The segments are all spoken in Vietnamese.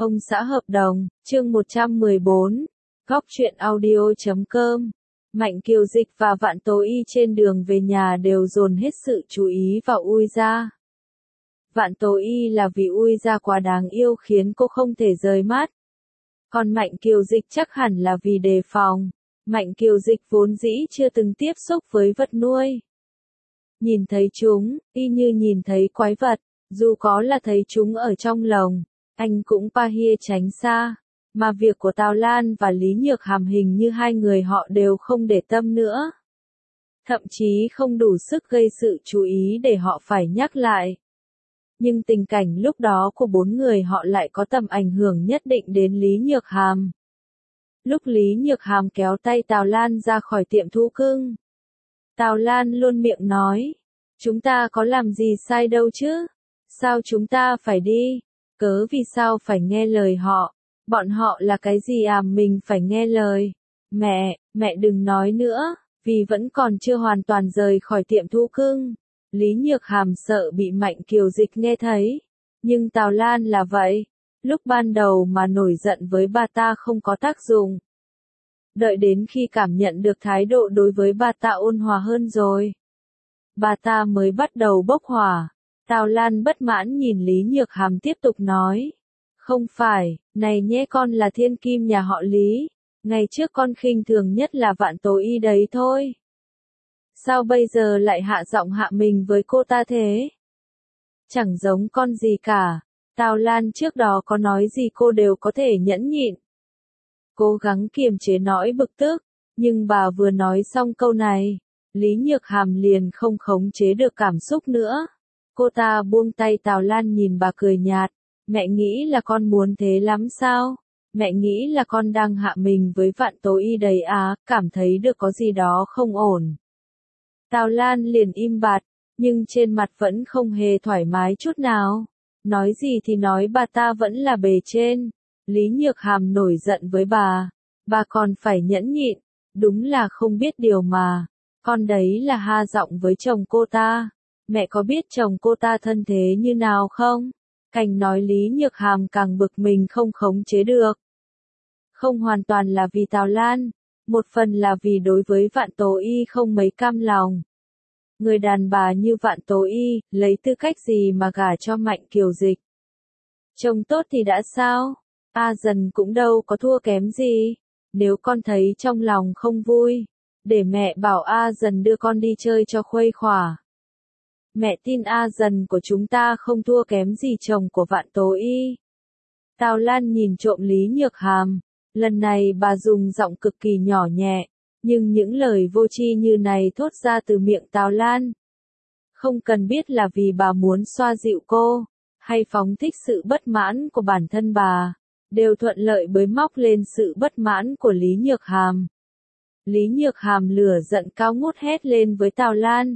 Ông xã hợp đồng, chương 114, Góc truyện audio.com. Mạnh Kiều Dịch và Vạn Tố Y trên đường về nhà đều dồn hết sự chú ý vào Ui Gia. Vạn Tố Y là vì Ui Gia quá đáng yêu khiến cô không thể rời mắt. Còn Mạnh Kiều Dịch chắc hẳn là vì đề phòng. Mạnh Kiều Dịch vốn dĩ chưa từng tiếp xúc với vật nuôi. Nhìn thấy chúng, y như nhìn thấy quái vật, dù có là thấy chúng ở trong lồng, anh cũng pa hia tránh xa. Mà việc của Tào Lan và Lý Nhược Hàm hình như hai người họ đều không để tâm nữa. Thậm chí không đủ sức gây sự chú ý để họ phải nhắc lại. Nhưng tình cảnh lúc đó của bốn người họ lại có tầm ảnh hưởng nhất định đến Lý Nhược Hàm. Lúc Lý Nhược Hàm kéo tay Tào Lan ra khỏi tiệm thú cưng, Tào Lan luôn miệng nói, chúng ta có làm gì sai đâu chứ? Sao chúng ta phải đi? Cớ vì sao phải nghe lời họ? Bọn họ là cái gì à, mình phải nghe lời? Mẹ đừng nói nữa, vì vẫn còn chưa hoàn toàn rời khỏi tiệm thú cưng. Lý Nhược Hàm sợ bị Mạnh Kiều Dịch nghe thấy. Nhưng Tào Lan là vậy. Lúc ban đầu mà nổi giận với bà ta không có tác dụng. Đợi đến khi cảm nhận được thái độ đối với bà ta ôn hòa hơn rồi, bà ta mới bắt đầu bốc hỏa. Tào Lan bất mãn nhìn Lý Nhược Hàm tiếp tục nói. Không phải, này nhé, con là thiên kim nhà họ Lý. Ngày trước con khinh thường nhất là Vạn Tố Y đấy thôi. Sao bây giờ lại hạ giọng hạ mình với cô ta thế? Chẳng giống con gì cả. Tào Lan trước đó có nói gì cô đều có thể nhẫn nhịn. Cố gắng kiềm chế nỗi bực tức. Nhưng bà vừa nói xong câu này, Lý Nhược Hàm liền không khống chế được cảm xúc nữa. Cô ta buông tay Tào Lan nhìn bà cười nhạt. Mẹ nghĩ là con muốn thế lắm sao? Mẹ nghĩ là con đang hạ mình với Vạn Tố Y đấy à, cảm thấy được có gì đó không ổn. Tào Lan liền im bặt, nhưng trên mặt vẫn không hề thoải mái chút nào. Nói gì thì nói, bà ta vẫn là bề trên. Lý Nhược Hàm nổi giận với bà còn phải nhẫn nhịn, đúng là không biết điều mà. Con đấy là ha giọng với chồng cô ta. Mẹ có biết chồng cô ta thân thế như nào không? Cảnh nói Lý Nhược Hàm càng bực mình không khống chế được. Không hoàn toàn là vì Tào Lan, một phần là vì đối với Vạn Tố Y không mấy cam lòng. Người đàn bà như Vạn Tố Y, lấy tư cách gì mà gả cho Mạnh Kiều Dịch? Chồng tốt thì đã sao? A Dần cũng đâu có thua kém gì. Nếu con thấy trong lòng không vui, để mẹ bảo A Dần đưa con đi chơi cho khuây khỏa. Mẹ tin A Dần của chúng ta không thua kém gì chồng của Vạn Tố Y. Tào Lan nhìn trộm Lý Nhược Hàm. Lần này bà dùng giọng cực kỳ nhỏ nhẹ, nhưng những lời vô tri như này thốt ra từ miệng Tào Lan. Không cần biết là vì bà muốn xoa dịu cô, hay phóng thích sự bất mãn của bản thân bà, đều thuận lợi bới móc lên sự bất mãn của Lý Nhược Hàm. Lý Nhược Hàm lửa giận cao ngút hét lên với Tào Lan.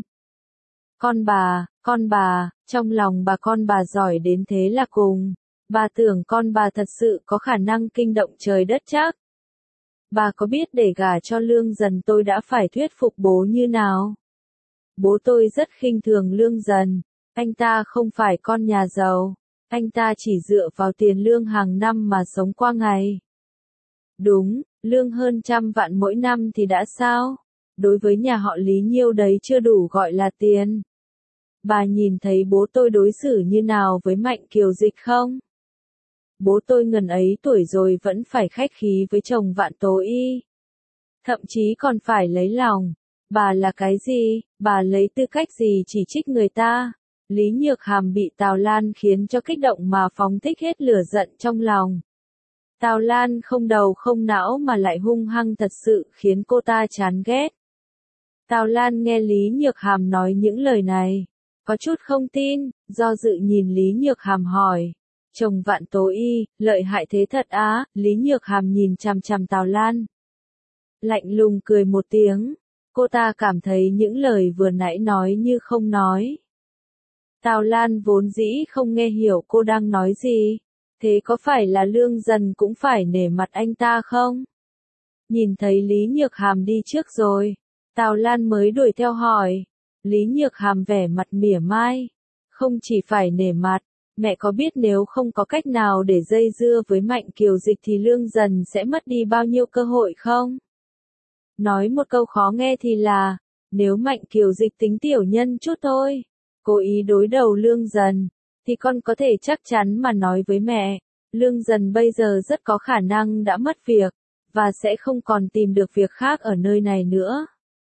Con bà, trong lòng bà con bà giỏi đến thế là cùng. Bà tưởng con bà thật sự có khả năng kinh động trời đất chắc. Bà có biết để gả cho Lương Dần tôi đã phải thuyết phục bố như nào? Bố tôi rất khinh thường Lương Dần. Anh ta không phải con nhà giàu. Anh ta chỉ dựa vào tiền lương hàng năm mà sống qua ngày. Đúng, lương hơn 100 vạn mỗi năm thì đã sao? Đối với nhà họ Lý nhiêu đấy chưa đủ gọi là tiền. Bà nhìn thấy bố tôi đối xử như nào với Mạnh Kiều Dịch không? Bố tôi ngần ấy tuổi rồi vẫn phải khách khí với chồng Vạn Tố Y. Thậm chí còn phải lấy lòng. Bà là cái gì? Bà lấy tư cách gì chỉ trích người ta? Lý Nhược Hàm bị Tào Lan khiến cho kích động mà phóng thích hết lửa giận trong lòng. Tào Lan không đầu không não mà lại hung hăng thật sự khiến cô ta chán ghét. Tào Lan nghe Lý Nhược Hàm nói những lời này, có chút không tin, do dự nhìn Lý Nhược Hàm hỏi. Chồng Vạn Tố Y, lợi hại thế thật á? Lý Nhược Hàm nhìn chằm chằm Tào Lan. Lạnh lùng cười một tiếng, cô ta cảm thấy những lời vừa nãy nói như không nói. Tào Lan vốn dĩ không nghe hiểu cô đang nói gì. Thế có phải là Lương Dần cũng phải nể mặt anh ta không? Nhìn thấy Lý Nhược Hàm đi trước rồi, Tào Lan mới đuổi theo hỏi. Lý Nhược Hàm vẻ mặt mỉa mai. Không chỉ phải nể mặt, Mẹ có biết nếu không có cách nào để dây dưa với Mạnh Kiều Dịch thì Lương Dần sẽ mất đi bao nhiêu cơ hội không? Nói một câu khó nghe thì là, nếu Mạnh Kiều Dịch tính tiểu nhân chút thôi, cố ý đối đầu Lương Dần, thì con có thể chắc chắn mà nói với mẹ, Lương Dần bây giờ rất có khả năng đã mất việc, và sẽ không còn tìm được việc khác ở nơi này nữa.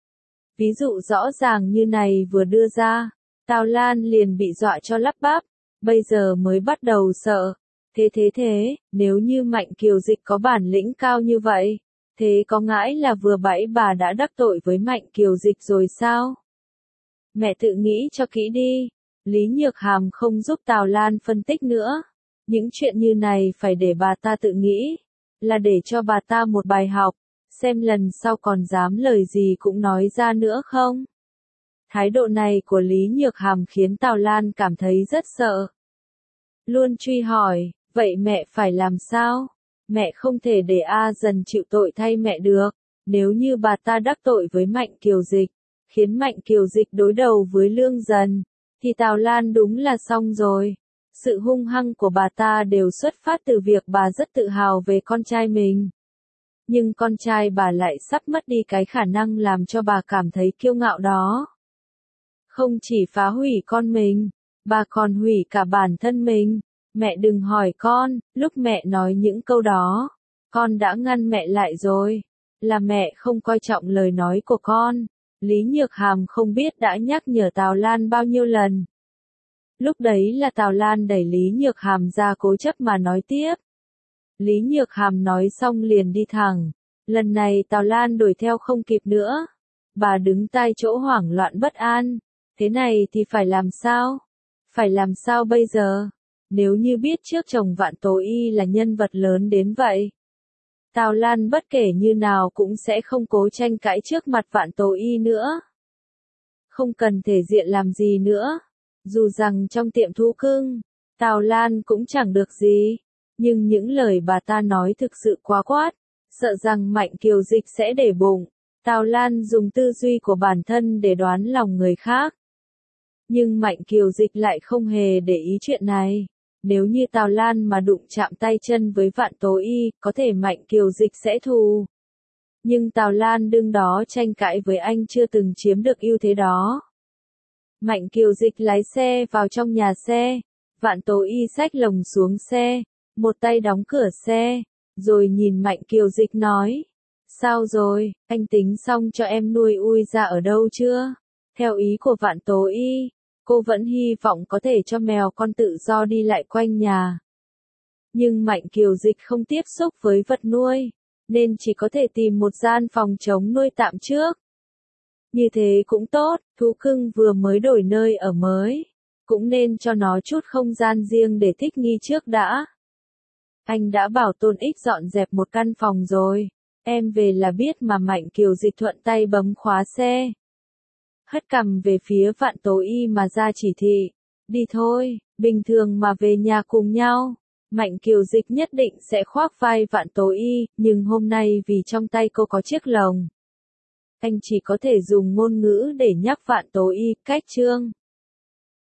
Ví dụ rõ ràng như này vừa đưa ra, Tào Lan liền bị dọa cho lắp bắp, bây giờ mới bắt đầu sợ. Thế, nếu như Mạnh Kiều Dịch có bản lĩnh cao như vậy, thế có ngãi là vừa bẫy bà đã đắc tội với Mạnh Kiều Dịch rồi sao? Mẹ tự nghĩ cho kỹ đi. Lý Nhược Hàm không giúp Tào Lan phân tích nữa. Những chuyện như này phải để bà ta tự nghĩ, là để cho bà ta một bài học, xem lần sau còn dám lời gì cũng nói ra nữa không. Thái độ này của Lý Nhược Hàm khiến Tào Lan cảm thấy rất sợ. Luôn truy hỏi, vậy mẹ phải làm sao? Mẹ không thể để A Dần chịu tội thay mẹ được, nếu như bà ta đắc tội với Mạnh Kiều Dịch, khiến Mạnh Kiều Dịch đối đầu với Lương Dần, thì Tào Lan đúng là xong rồi. Sự hung hăng của bà ta đều xuất phát từ việc bà rất tự hào về con trai mình. Nhưng con trai bà lại sắp mất đi cái khả năng làm cho bà cảm thấy kiêu ngạo đó. Không chỉ phá hủy con mình, bà còn hủy cả bản thân mình. Mẹ đừng hỏi con, lúc mẹ nói những câu đó, con đã ngăn mẹ lại rồi. Là mẹ không coi trọng lời nói của con. Lý Nhược Hàm không biết đã nhắc nhở Tào Lan bao nhiêu lần. Lúc đấy là Tào Lan đẩy Lý Nhược Hàm ra cố chấp mà nói tiếp. Lý Nhược Hàm nói xong liền đi thẳng. Lần này Tào Lan đuổi theo không kịp nữa. Bà đứng tại chỗ hoảng loạn bất an. Thế này thì phải làm sao? Phải làm sao bây giờ? Nếu như biết trước chồng Vạn Tố Y là nhân vật lớn đến vậy, Tào Lan bất kể như nào cũng sẽ không cố tranh cãi trước mặt Vạn Tố Y nữa. Không cần thể diện làm gì nữa. Dù rằng trong tiệm thú cưng, Tào Lan cũng chẳng được gì. Nhưng những lời bà ta nói thực sự quá quát. Sợ rằng Mạnh Kiều Dịch sẽ để bụng. Tào Lan dùng tư duy của bản thân để đoán lòng người khác. Nhưng Mạnh Kiều Dịch lại không hề để ý chuyện này. Nếu như Tào Lan mà đụng chạm tay chân với Vạn Tố Y, có thể Mạnh Kiều Dịch sẽ thù. Nhưng Tào Lan đương đó tranh cãi với anh chưa từng chiếm được ưu thế đó. Mạnh Kiều Dịch lái xe vào trong nhà xe. Vạn Tố Y xách lồng xuống xe. Một tay đóng cửa xe. Rồi nhìn Mạnh Kiều Dịch nói. Sao rồi, anh tính xong cho em nuôi ui ra ở đâu chưa? Theo ý của Vạn Tố Y, cô vẫn hy vọng có thể cho mèo con tự do đi lại quanh nhà. Nhưng Mạnh Kiều Dịch không tiếp xúc với vật nuôi, nên chỉ có thể tìm một gian phòng trống nuôi tạm trước. Như thế cũng tốt, thú cưng vừa mới đổi nơi ở mới, cũng nên cho nó chút không gian riêng để thích nghi trước đã. Anh đã bảo Tôn Ích dọn dẹp một căn phòng rồi, em về là biết mà. Mạnh Kiều Dịch thuận tay bấm khóa xe. Hất cằm về phía Vạn Tố Y mà ra chỉ thị. Đi thôi, bình thường mà về nhà cùng nhau. Mạnh Kiều Dịch nhất định sẽ khoác vai Vạn Tố Y, nhưng hôm nay vì trong tay cô có chiếc lồng, anh chỉ có thể dùng ngôn ngữ để nhắc Vạn Tố Y, cách chương.